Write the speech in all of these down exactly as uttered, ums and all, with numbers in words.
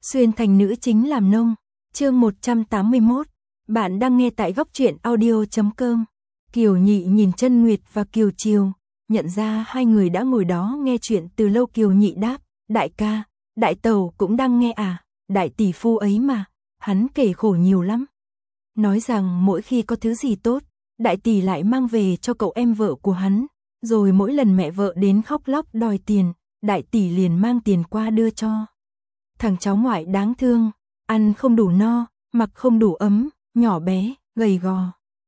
Xuyên thành nữ chính làm nông. Chương một trăm tám mươi mốt. Bạn đang nghe tại góc truyện audio chấm com. Kiều Nhị nhìn Chân Nguyệt và Kiều Triều, nhận ra hai người đã ngồi đó nghe chuyện từ lâu. Kiều Nhị đáp, đại ca, đại tẩu cũng đang nghe à, đại tỷ phu ấy mà, hắn kể khổ nhiều lắm. Nói rằng mỗi khi có thứ gì tốt, đại tỷ lại mang về cho cậu em vợ của hắn, rồi mỗi lần mẹ vợ đến khóc lóc đòi tiền, đại tỷ liền mang tiền qua đưa cho. Thằng cháu ngoại đáng thương, ăn không đủ no, mặc không đủ ấm, nhỏ bé, gầy gò.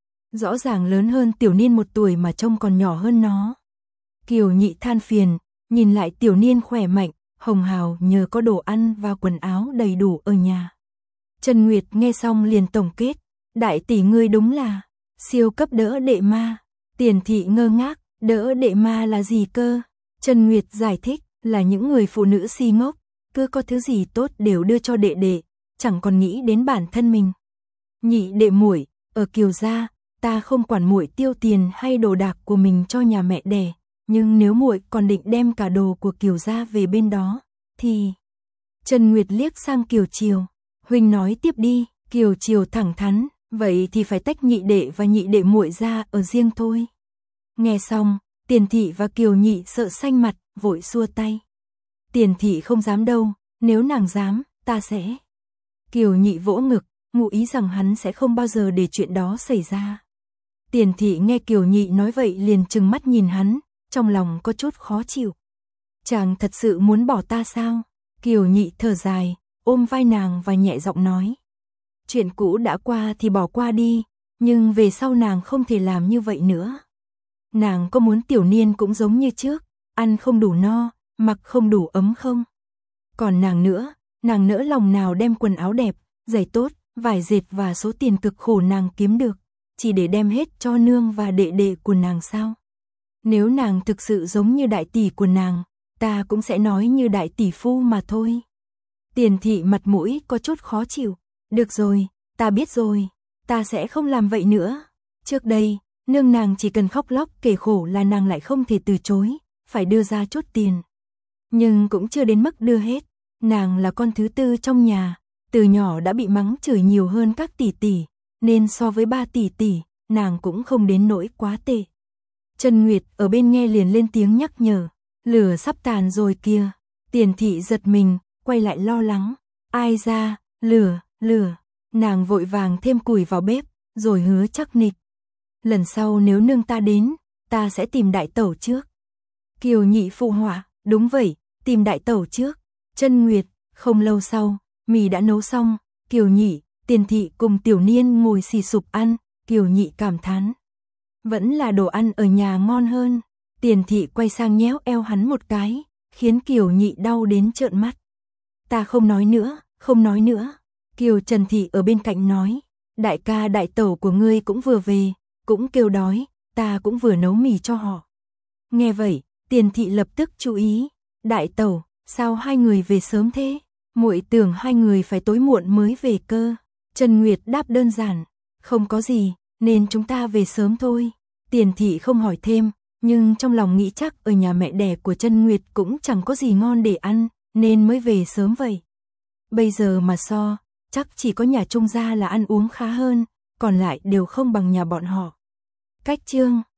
Rõ ràng lớn hơn Tiểu Niên một tuổi mà trông còn nhỏ hơn nó. Kiều Nhị than phiền, nhìn lại Tiểu Niên khỏe mạnh, hồng hào nhờ có đồ ăn và quần áo đầy đủ ở nhà. Chân Nguyệt nghe xong liền tổng kết, đại tỷ ngươi đúng là siêu cấp đỡ đệ ma. Tiền thị ngơ ngác, đỡ đệ ma là gì cơ? Chân Nguyệt giải thích, là những người phụ nữ si ngốc, cứ có thứ gì tốt đều đưa cho đệ đệ, chẳng còn nghĩ đến bản thân mình. Nhị đệ muội, ở Kiều gia, ta không quản muội tiêu tiền hay đồ đạc của mình cho nhà mẹ đẻ, nhưng nếu muội còn định đem cả đồ của Kiều gia về bên đó, thì... Chân Nguyệt liếc sang Kiều Triều, huynh nói tiếp đi. Kiều Triều thẳng thắn, vậy thì phải tách nhị đệ và nhị đệ muội ra ở riêng thôi. Nghe xong, Tiền thị và Kiều Nhị sợ xanh mặt, vội xua tay. Tiền thị không dám đâu, nếu nàng dám, ta sẽ. Kiều Nhị vỗ ngực, ngụ ý rằng hắn sẽ không bao giờ để chuyện đó xảy ra. Tiền thị nghe Kiều Nhị nói vậy liền trừng mắt nhìn hắn, trong lòng có chút khó chịu. Chàng thật sự muốn bỏ ta sao? Kiều Nhị thở dài, ôm vai nàng và nhẹ giọng nói. Chuyện cũ đã qua thì bỏ qua đi, nhưng về sau nàng không thể làm như vậy nữa. Nàng có muốn Tiểu Niên cũng giống như trước, ăn không đủ no, mặc không đủ ấm không? Còn nàng nữa, nàng nỡ lòng nào đem quần áo đẹp, giày tốt, vải dệt và số tiền cực khổ nàng kiếm được, chỉ để đem hết cho nương và đệ đệ của nàng sao? Nếu nàng thực sự giống như đại tỷ của nàng, ta cũng sẽ nói như đại tỷ phu mà thôi. Tiền thị mặt mũi có chút khó chịu. Được rồi, ta biết rồi, ta sẽ không làm vậy nữa. Trước đây, nương nàng chỉ cần khóc lóc kể khổ là nàng lại không thể từ chối, phải đưa ra chút tiền. Nhưng cũng chưa đến mức đưa hết, nàng là con thứ tư trong nhà, từ nhỏ đã bị mắng chửi nhiều hơn các tỷ tỷ, nên so với ba tỷ tỷ, nàng cũng không đến nỗi quá tệ. Chân Nguyệt ở bên nghe liền lên tiếng nhắc nhở, lửa sắp tàn rồi kìa. Tiền thị giật mình, quay lại lo lắng, ai ra, lửa, lửa. Nàng vội vàng thêm củi vào bếp, rồi hứa chắc nịch. Lần sau nếu nương ta đến, ta sẽ tìm đại tẩu trước. Kiều Nhị phụ họa, đúng vậy, tìm đại tẩu trước. Chân Nguyệt, không lâu sau, mì đã nấu xong, Kiều Nhị, Tiền thị cùng Tiểu Niên ngồi xì sụp ăn, Kiều Nhị cảm thán. Vẫn là đồ ăn ở nhà ngon hơn. Tiền thị quay sang nhéo eo hắn một cái, khiến Kiều Nhị đau đến trợn mắt. Ta không nói nữa, không nói nữa. Kiều Trần thị ở bên cạnh nói, đại ca đại tẩu của ngươi cũng vừa về, cũng kêu đói, ta cũng vừa nấu mì cho họ. Nghe vậy, Tiền thị lập tức chú ý, đại tẩu, sao hai người về sớm thế? Muội tưởng hai người phải tối muộn mới về cơ. Trần Nguyệt đáp đơn giản, không có gì, nên chúng ta về sớm thôi. Tiền thị không hỏi thêm, nhưng trong lòng nghĩ chắc ở nhà mẹ đẻ của Trần Nguyệt cũng chẳng có gì ngon để ăn, nên mới về sớm vậy. Bây giờ mà so, chắc chỉ có nhà Trung gia là ăn uống khá hơn, còn lại đều không bằng nhà bọn họ. Cách chương